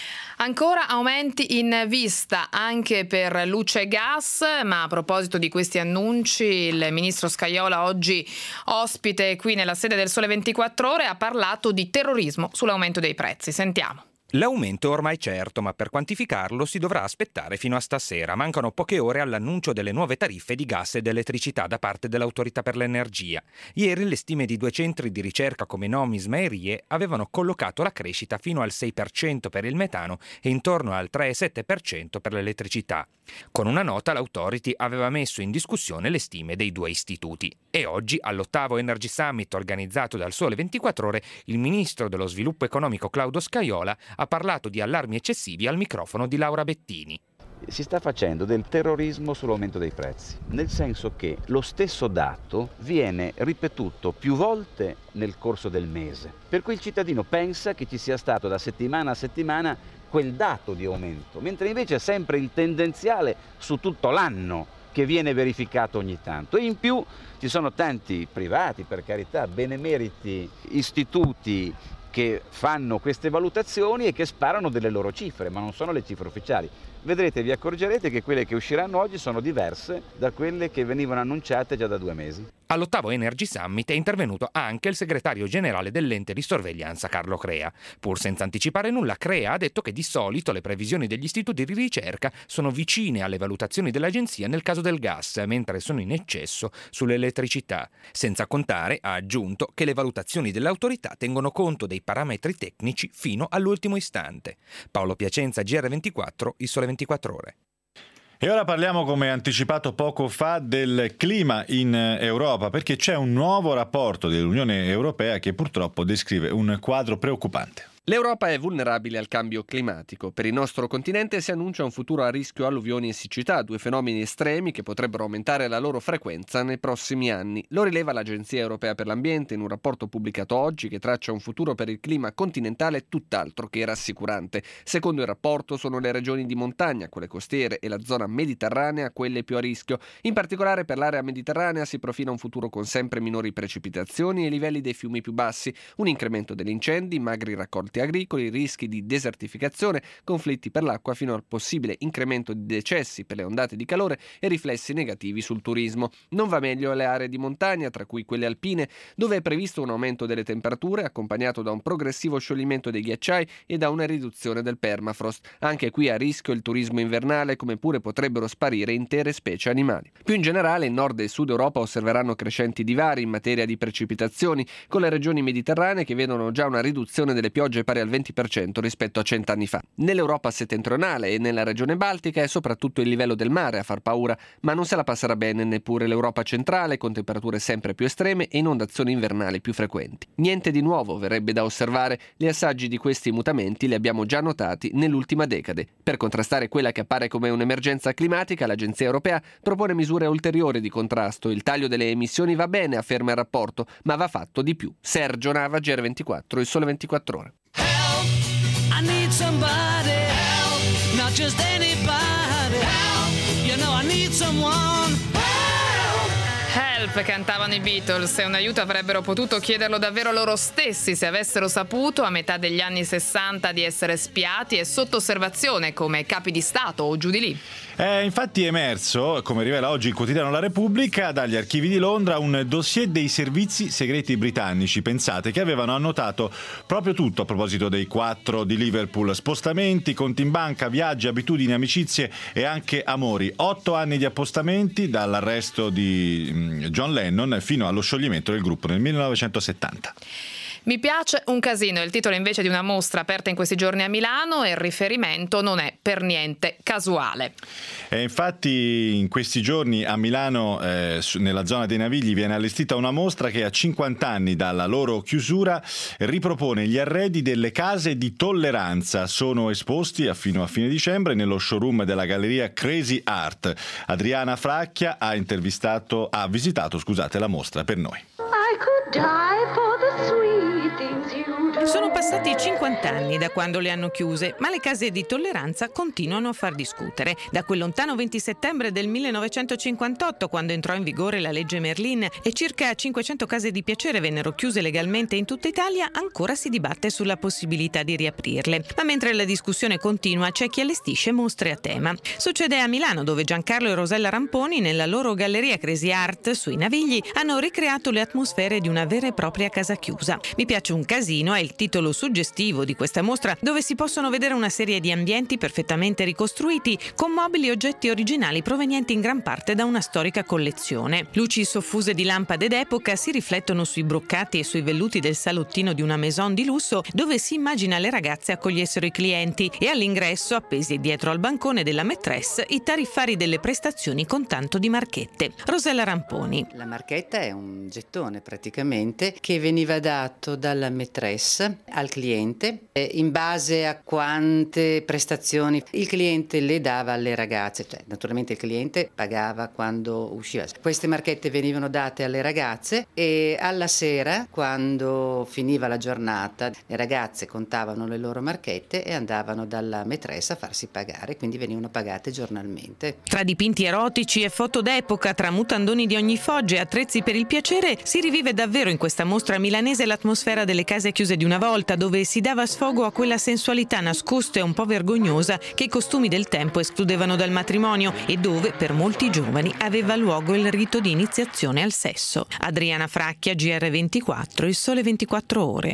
Ancora aumenti in vista anche per luce e gas, ma a proposito di questi annunci il ministro Scajola, oggi ospite qui nella sede del Sole ventiquattro Ore, ha parlato di terrorismo sull'aumento dei prezzi. Sentiamo. L'aumento è ormai certo, ma per quantificarlo si dovrà aspettare fino a stasera. Mancano poche ore all'annuncio delle nuove tariffe di gas ed elettricità da parte dell'Autorità per l'Energia. Ieri le stime di due centri di ricerca come Nomisma e RIE avevano collocato la crescita fino al sei per cento per il metano e intorno al tre virgola sette per cento per l'elettricità. Con una nota l'Authority aveva messo in discussione le stime dei due istituti. E oggi, all'ottavo Energy Summit organizzato dal Sole ventiquattro Ore, il ministro dello sviluppo economico Claudio Scajola ha parlato di allarmi eccessivi al microfono di Laura Bettini. Si sta facendo del terrorismo sull'aumento dei prezzi, nel senso che lo stesso dato viene ripetuto più volte nel corso del mese, per cui il cittadino pensa che ci sia stato da settimana a settimana quel dato di aumento, mentre invece è sempre il tendenziale su tutto l'anno che viene verificato ogni tanto. E in più ci sono tanti privati, per carità, benemeriti istituti che fanno queste valutazioni e che sparano delle loro cifre, ma non sono le cifre ufficiali. Vedrete, vi accorgerete che quelle che usciranno oggi sono diverse da quelle che venivano annunciate già da due mesi. All'ottavo Energy Summit è intervenuto anche il segretario generale dell'ente di sorveglianza Carlo Crea. Pur senza anticipare nulla, Crea ha detto che di solito le previsioni degli istituti di ricerca sono vicine alle valutazioni dell'agenzia nel caso del gas, mentre sono in eccesso sull'elettricità. Senza contare, ha aggiunto, che le valutazioni dell'autorità tengono conto dei parametri tecnici fino all'ultimo istante. Paolo Piacenza, G R ventiquattro, il Sole ventiquattro Ore. E ora parliamo, come anticipato poco fa, del clima in Europa, perché c'è un nuovo rapporto dell'Unione Europea che purtroppo descrive un quadro preoccupante. L'Europa è vulnerabile al cambio climatico. Per il nostro continente si annuncia un futuro a rischio alluvioni e siccità, due fenomeni estremi che potrebbero aumentare la loro frequenza nei prossimi anni. Lo rileva l'Agenzia Europea per l'Ambiente in un rapporto pubblicato oggi che traccia un futuro per il clima continentale tutt'altro che rassicurante. Secondo il rapporto sono le regioni di montagna, quelle costiere e la zona mediterranea quelle più a rischio. In particolare per l'area mediterranea si profila un futuro con sempre minori precipitazioni e livelli dei fiumi più bassi, un incremento degli incendi, magri raccolti agricoli, rischi di desertificazione, conflitti per l'acqua fino al possibile incremento di decessi per le ondate di calore e riflessi negativi sul turismo. Non va meglio alle aree di montagna, tra cui quelle alpine, dove è previsto un aumento delle temperature accompagnato da un progressivo scioglimento dei ghiacciai e da una riduzione del permafrost. Anche qui a rischio il turismo invernale, come pure potrebbero sparire intere specie animali. Più in generale, in nord e sud Europa osserveranno crescenti divari in materia di precipitazioni, con le regioni mediterranee che vedono già una riduzione delle piogge pari al venti per cento rispetto a cent'anni fa. Nell'Europa settentrionale e nella regione baltica è soprattutto il livello del mare a far paura, ma non se la passerà bene neppure l'Europa centrale, con temperature sempre più estreme e inondazioni invernali più frequenti. Niente di nuovo, verrebbe da osservare, gli assaggi di questi mutamenti li abbiamo già notati nell'ultima decade. Per contrastare quella che appare come un'emergenza climatica, l'Agenzia Europea propone misure ulteriori di contrasto. Il taglio delle emissioni va bene, afferma il rapporto, ma va fatto di più. Sergio Nava, G R ventiquattro, il Sole ventiquattro Ore. I need somebody help, not just anybody help, you know I need someone help. Help cantavano i Beatles e un aiuto avrebbero potuto chiederlo davvero loro stessi se avessero saputo a metà degli anni sessanta di essere spiati e sotto osservazione come capi di Stato o giù di lì. È infatti emerso, come rivela oggi il quotidiano La Repubblica, dagli archivi di Londra un dossier dei servizi segreti britannici, pensate, che avevano annotato proprio tutto a proposito dei quattro di Liverpool: spostamenti, conti in banca, viaggi, abitudini, amicizie e anche amori. Otto anni di appostamenti dall'arresto di John Lennon fino allo scioglimento del gruppo nel millenovecentosettanta. Mi piace un casino, è il titolo invece di una mostra aperta in questi giorni a Milano e il riferimento non è per niente casuale. E infatti in questi giorni a Milano, eh, nella zona dei Navigli, viene allestita una mostra che a cinquanta anni dalla loro chiusura ripropone gli arredi delle case di tolleranza. Sono esposti a fino a fine dicembre nello showroom della galleria Crazy Art. Adriana Fracchia ha intervistato, ha visitato, scusate, la mostra per noi. I could die for the sweet things you do. Sono passati cinquanta anni da quando le hanno chiuse, ma le case di tolleranza continuano a far discutere. Da quel lontano venti settembre del millenovecentocinquantotto, quando entrò in vigore la legge Merlin e circa cinquecento case di piacere vennero chiuse legalmente in tutta Italia, ancora si dibatte sulla possibilità di riaprirle. Ma mentre la discussione continua, c'è chi allestisce mostre a tema. Succede a Milano, dove Giancarlo e Rosella Ramponi, nella loro galleria Crazy Art sui Navigli, hanno ricreato le atmosfere di una vera e propria casa chiusa. Mi piace un casino è il titolo suggestivo di questa mostra, dove si possono vedere una serie di ambienti perfettamente ricostruiti con mobili e oggetti originali provenienti in gran parte da una storica collezione. Luci soffuse di lampade d'epoca si riflettono sui broccati e sui velluti del salottino di una maison di lusso, dove si immagina le ragazze accogliessero i clienti, e all'ingresso, appesi dietro al bancone della maîtresse, i tariffari delle prestazioni con tanto di marchette. Rosella Ramponi. La marchetta è un gettone praticamente che veniva dato dalla maîtresse al cliente eh, in base a quante prestazioni il cliente le dava alle ragazze, cioè naturalmente il cliente pagava quando usciva. Queste marchette venivano date alle ragazze e alla sera, quando finiva la giornata, le ragazze contavano le loro marchette e andavano dalla maîtresse a farsi pagare, quindi venivano pagate giornalmente. Tra dipinti erotici e foto d'epoca, tra mutandoni di ogni foggia e attrezzi per il piacere, si rivive davvero in questa mostra milanese l'atmosfera delle case chiuse di una volta, dove si dava sfogo a quella sensualità nascosta e un po' vergognosa che i costumi del tempo escludevano dal matrimonio e dove per molti giovani aveva luogo il rito di iniziazione al sesso. Adriana Fracchia, G R ventiquattro, Il Sole ventiquattro Ore.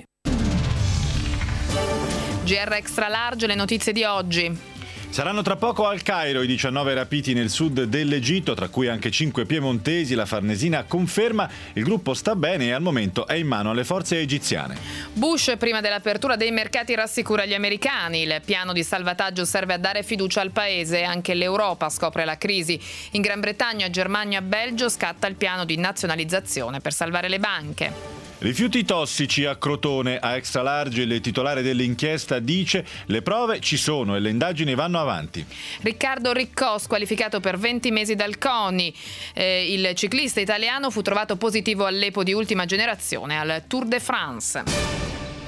G R Extra Large, le notizie di oggi. Saranno tra poco al Cairo i diciannove rapiti nel sud dell'Egitto, tra cui anche cinque piemontesi. La Farnesina conferma il gruppo sta bene e al momento è in mano alle forze egiziane. Bush, prima dell'apertura dei mercati, rassicura gli americani. Il piano di salvataggio serve a dare fiducia al paese. Anche l'Europa scopre la crisi. In Gran Bretagna, Germania e Belgio scatta il piano di nazionalizzazione per salvare le banche. Rifiuti tossici a Crotone. A Extra Large il titolare dell'inchiesta dice: le prove ci sono e le indagini vanno avanti. Riccardo Riccò, squalificato per venti mesi dal CONI. Eh, il ciclista italiano fu trovato positivo all'E P O di ultima generazione al Tour de France.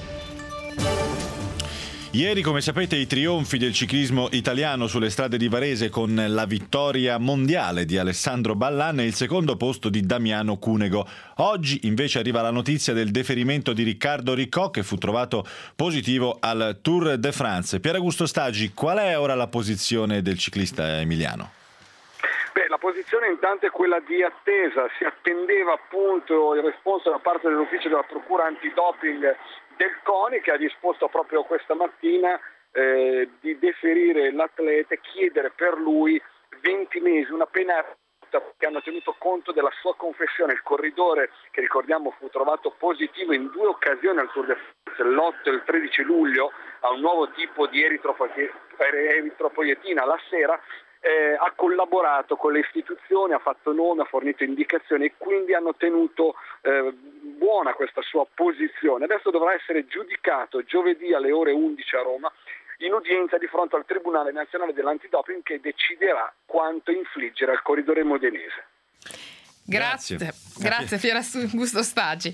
Ieri, come sapete, i trionfi del ciclismo italiano sulle strade di Varese, con la vittoria mondiale di Alessandro Ballan e il secondo posto di Damiano Cunego. Oggi invece arriva la notizia del deferimento di Riccardo Riccò, che fu trovato positivo al Tour de France. Pier Augusto Staggi, qual è ora la posizione del ciclista emiliano? Beh, la posizione intanto è quella di attesa. Si attendeva appunto il responso da parte dell'ufficio della Procura Antidoping del CONI, che ha disposto proprio questa mattina eh, di deferire l'atleta e chiedere per lui venti mesi, una pena che hanno tenuto conto della sua confessione. Il corridore, che ricordiamo fu trovato positivo in due occasioni al Tour de France, l'otto e il tredici luglio, a un nuovo tipo di eritropoietina la sera, Eh, ha collaborato con le istituzioni, ha fatto nome, ha fornito indicazioni e quindi hanno tenuto eh, buona questa sua posizione. Adesso dovrà essere giudicato giovedì alle ore undici a Roma in udienza di fronte al Tribunale Nazionale dell'Antidoping, che deciderà quanto infliggere al corridore modenese. Grazie, grazie, grazie Pier Augusto Staggi.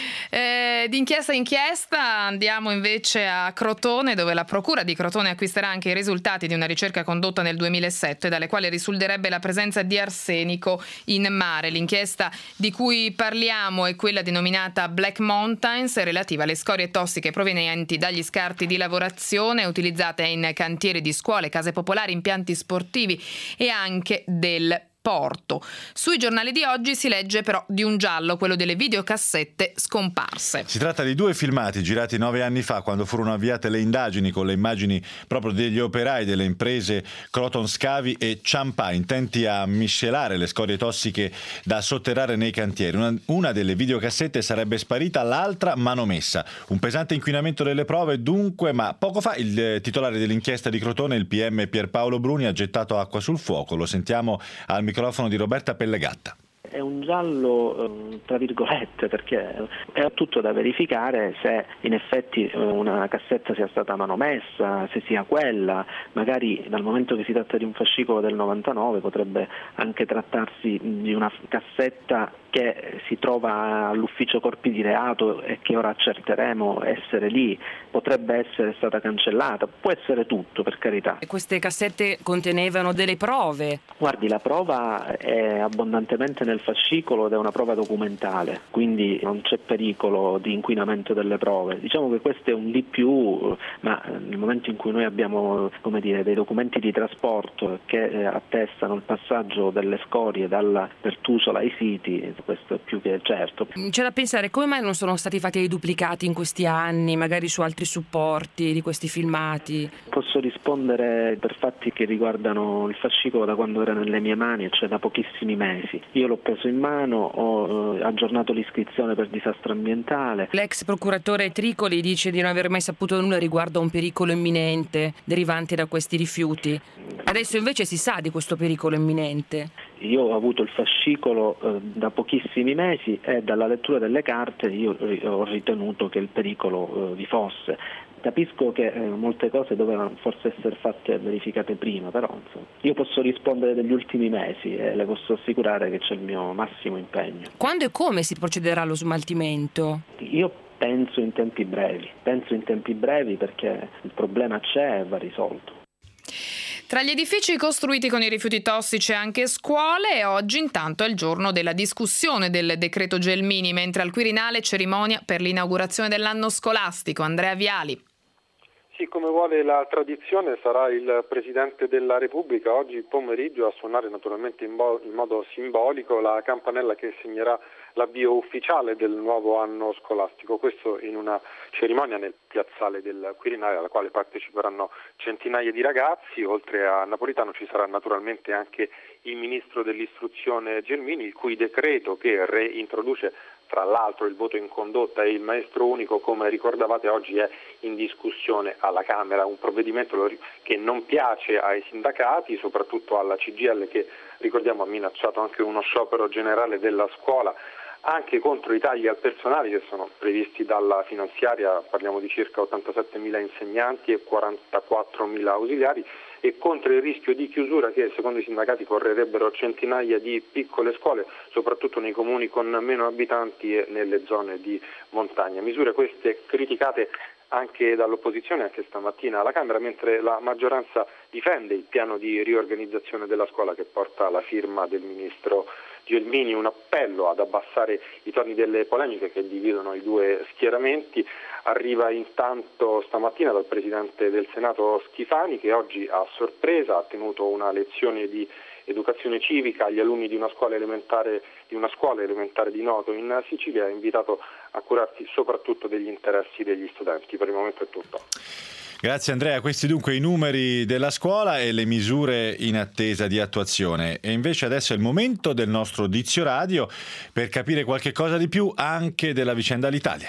Eh, di inchiesta in inchiesta andiamo invece a Crotone, dove la procura di Crotone acquisterà anche i risultati di una ricerca condotta nel duemilasette, dalle quali risulterebbe la presenza di arsenico in mare. L'inchiesta di cui parliamo è quella denominata Black Mountains, relativa alle scorie tossiche provenienti dagli scarti di lavorazione utilizzate in cantieri di scuole, case popolari, impianti sportivi e anche del porto. Sui giornali di oggi si legge però di un giallo, quello delle videocassette scomparse. Si tratta di due filmati girati nove anni fa, quando furono avviate le indagini con le immagini proprio degli operai delle imprese Croton Scavi e Ciampà, intenti a miscelare le scorie tossiche da sotterrare nei cantieri. Una, una delle videocassette sarebbe sparita, l'altra manomessa. Un pesante inquinamento delle prove dunque, ma poco fa il titolare dell'inchiesta di Crotone, il P M Pierpaolo Bruni, ha gettato acqua sul fuoco. Lo sentiamo al microfono di Roberta Pellegatta. È un giallo tra virgolette, perché è tutto da verificare se in effetti una cassetta sia stata manomessa, se sia quella. Magari dal momento che si tratta di un fascicolo del novantanove potrebbe anche trattarsi di una cassetta che si trova all'ufficio corpi di reato e che ora accerteremo essere lì, potrebbe essere stata cancellata, può essere tutto, per carità. E queste cassette contenevano delle prove? Guardi, la prova è abbondantemente nel fascicolo ed è una prova documentale, quindi non c'è pericolo di inquinamento delle prove. Diciamo che questo è un di più, ma nel momento in cui noi abbiamo, come dire, dei documenti di trasporto che attestano il passaggio delle scorie dalla Pertusola ai siti, questo è più che certo. C'è da pensare come mai non sono stati fatti dei duplicati in questi anni, magari su altri supporti di questi filmati? Posso rispondere per fatti che riguardano il fascicolo da quando era nelle mie mani, cioè da pochissimi mesi. Io l'ho preso in mano, ho eh, aggiornato l'iscrizione per disastro ambientale. L'ex procuratore Tricoli dice di non aver mai saputo nulla riguardo a un pericolo imminente derivante da questi rifiuti. Adesso invece si sa di questo pericolo imminente. Io ho avuto il fascicolo eh, da pochissimi mesi e dalla lettura delle carte io ho ritenuto che il pericolo eh, vi fosse. Capisco che eh, molte cose dovevano forse essere fatte verificate prima, però insomma, io posso rispondere degli ultimi mesi e le posso assicurare che c'è il mio massimo impegno. Quando e come si procederà allo smaltimento? Io penso in tempi brevi, penso in tempi brevi perché il problema c'è e va risolto. Tra gli edifici costruiti con i rifiuti tossici anche scuole, oggi intanto è il giorno della discussione del decreto Gelmini, mentre al Quirinale cerimonia per l'inaugurazione dell'anno scolastico. Andrea Viali. Sì, come vuole la tradizione, sarà il Presidente della Repubblica oggi pomeriggio a suonare naturalmente in, bo- in modo simbolico la campanella che segnerà l'avvio ufficiale del nuovo anno scolastico. Questo in una cerimonia nel piazzale del Quirinale alla quale parteciperanno centinaia di ragazzi. Oltre a Napolitano ci sarà naturalmente anche il Ministro dell'Istruzione Gelmini, il cui decreto che reintroduce tra l'altro il voto in condotta e il maestro unico, come ricordavate, oggi è in discussione alla Camera, un provvedimento che non piace ai sindacati, soprattutto alla C G I L che, ricordiamo, ha minacciato anche uno sciopero generale della scuola, anche contro i tagli al personale che sono previsti dalla finanziaria. Parliamo di circa ottantasettemila insegnanti e quarantaquattromila ausiliari, e contro il rischio di chiusura che secondo i sindacati correrebbero centinaia di piccole scuole, soprattutto nei comuni con meno abitanti e nelle zone di montagna. Misure queste criticate anche dall'opposizione, anche stamattina alla Camera, mentre la maggioranza difende il piano di riorganizzazione della scuola che porta la firma del ministro Gelmini, un appello ad abbassare i toni delle polemiche che dividono i due schieramenti. Arriva intanto stamattina dal Presidente del Senato Schifani, che oggi a sorpresa ha tenuto una lezione di educazione civica agli alunni di una scuola elementare di una scuola elementare di Noto in Sicilia, ha invitato a curarsi soprattutto degli interessi degli studenti. Per il momento è tutto. Grazie Andrea, questi dunque i numeri della scuola e le misure in attesa di attuazione. E invece adesso è il momento del nostro Dizio Radio per capire qualche cosa di più anche della vicenda all'Italia.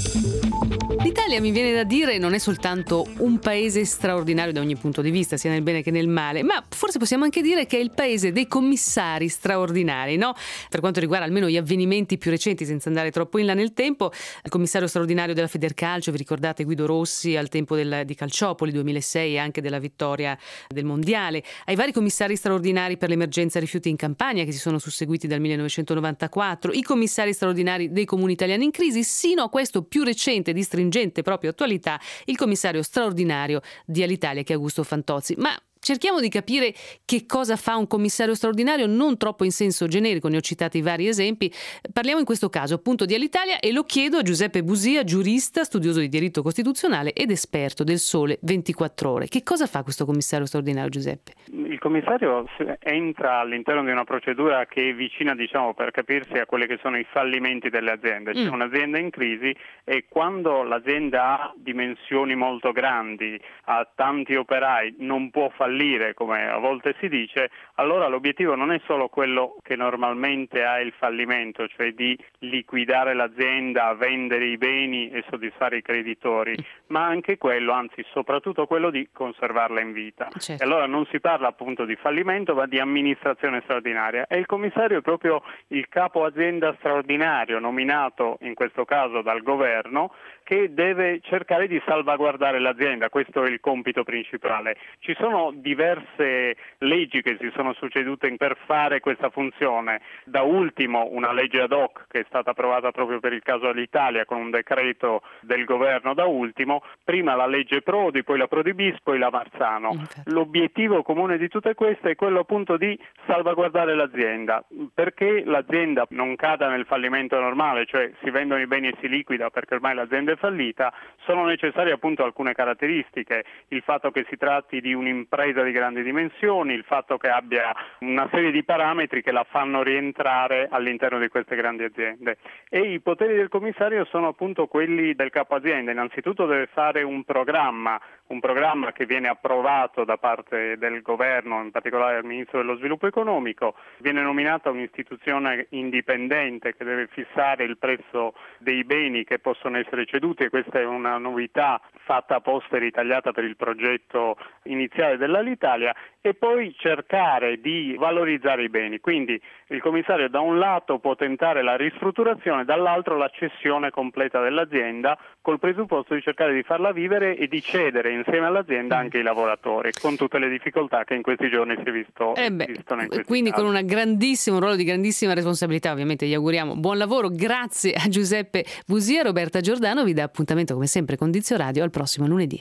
L'Italia, mi viene da dire, non è soltanto un paese straordinario da ogni punto di vista, sia nel bene che nel male, ma forse possiamo anche dire che è il paese dei commissari straordinari, no? Per quanto riguarda almeno gli avvenimenti più recenti, senza andare troppo in là nel tempo, il commissario straordinario della Federcalcio, vi ricordate Guido Rossi al tempo del, di Calciopoli duemilasei e anche della vittoria del Mondiale, ai vari commissari straordinari per l'emergenza rifiuti in Campania che si sono susseguiti dal millenovecentonovantaquattro, i commissari straordinari dei comuni italiani in crisi, sino a questo più recente di stringente proprio attualità, il commissario straordinario di Alitalia che è Augusto Fantozzi. Ma cerchiamo di capire che cosa fa un commissario straordinario, non troppo in senso generico, ne ho citati vari esempi. Parliamo in questo caso appunto di Alitalia e lo chiedo a Giuseppe Busia, giurista, studioso di diritto costituzionale ed esperto del Sole ventiquattro Ore. Che cosa fa questo commissario straordinario, Giuseppe? Il commissario entra all'interno di una procedura che è vicina, diciamo, per capirsi, a quelli che sono i fallimenti delle aziende. C'è mm. un'azienda in crisi e quando l'azienda ha dimensioni molto grandi, ha tanti operai, non può fallire, come a volte si dice, allora l'obiettivo non è solo quello che normalmente ha il fallimento, cioè di liquidare l'azienda, vendere i beni e soddisfare i creditori, ma anche quello, anzi soprattutto quello di conservarla in vita. Certo. E allora non si parla appunto di fallimento, ma di amministrazione straordinaria. E il commissario è proprio il capo azienda straordinario, nominato in questo caso dal governo, che deve cercare di salvaguardare l'azienda. Questo è il compito principale. Ci sono diverse leggi che si sono succedute per fare questa funzione. Da ultimo una legge ad hoc che è stata approvata proprio per il caso Alitalia con un decreto del governo da ultimo, prima la legge Prodi, poi la Prodi bis, poi la Marzano. Infatti. L'obiettivo comune di tutte queste è quello appunto di salvaguardare l'azienda, perché l'azienda non cada nel fallimento normale, cioè si vendono i beni e si liquida perché ormai l'azienda è fallita. Sono necessarie appunto alcune caratteristiche, il fatto che si tratti di un'impresa di grandi dimensioni, il fatto che abbia una serie di parametri che la fanno rientrare all'interno di queste grandi aziende. E i poteri del commissario sono appunto quelli del capo azienda. Innanzitutto deve fare un programma, un programma che viene approvato da parte del governo, in particolare dal Ministro dello Sviluppo Economico. Viene nominata un'istituzione indipendente che deve fissare il prezzo dei beni che possono essere ceduti, e questa è una novità fatta apposta e ritagliata per il progetto iniziale dell'Alitalia, e poi cercare di valorizzare i beni. Quindi il commissario da un lato può tentare la ristrutturazione, dall'altro la cessione completa dell'azienda, col presupposto di cercare di farla vivere e di cedere insieme all'azienda anche i lavoratori, con tutte le difficoltà che in questi giorni si è visto, eh beh, visto in questi quindi casi. Con un grandissimo ruolo di grandissima responsabilità. Ovviamente gli auguriamo buon lavoro. Grazie a Giuseppe Busia. Roberta Giordano vi dà appuntamento come sempre con Dizio Radio al prossimo lunedì.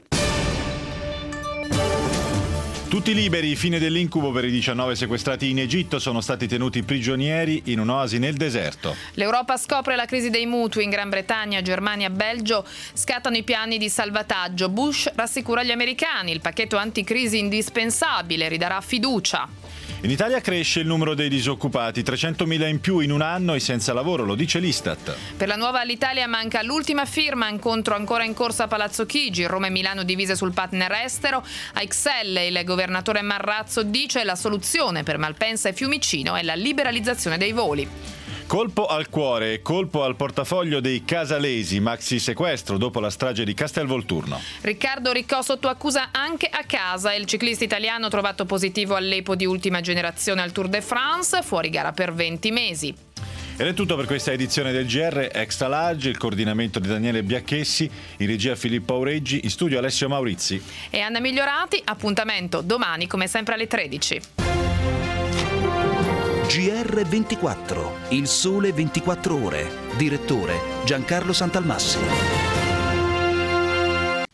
Tutti liberi, fine dell'incubo per i diciannove sequestrati in Egitto, sono stati tenuti prigionieri in un'oasi nel deserto. L'Europa scopre la crisi dei mutui. In Gran Bretagna, Germania e Belgio scattano i piani di salvataggio. Bush rassicura gli americani, il pacchetto anticrisi indispensabile ridarà fiducia. In Italia cresce il numero dei disoccupati, trecentomila in più in un anno e senza lavoro, lo dice l'Istat. Per la nuova Alitalia manca l'ultima firma, incontro ancora in corsa a Palazzo Chigi, Roma e Milano divise sul partner estero. A Ixelles il governatore Marrazzo dice la soluzione per Malpensa e Fiumicino è la liberalizzazione dei voli. Colpo al cuore e colpo al portafoglio dei casalesi, maxi sequestro dopo la strage di Castelvolturno. Riccardo Riccò sotto accusa anche a casa. Il ciclista italiano trovato positivo all'E P O di ultima generazione al Tour de France, fuori gara per venti mesi. Ed è tutto per questa edizione del G R Extra Large, il coordinamento di Daniele Biacchessi, in regia Filippo Aureggi, in studio Alessio Maurizi. E Anna Migliorati, appuntamento domani come sempre alle tredici. G R ventiquattro, il sole ventiquattro ore. Direttore Giancarlo Santalmassi.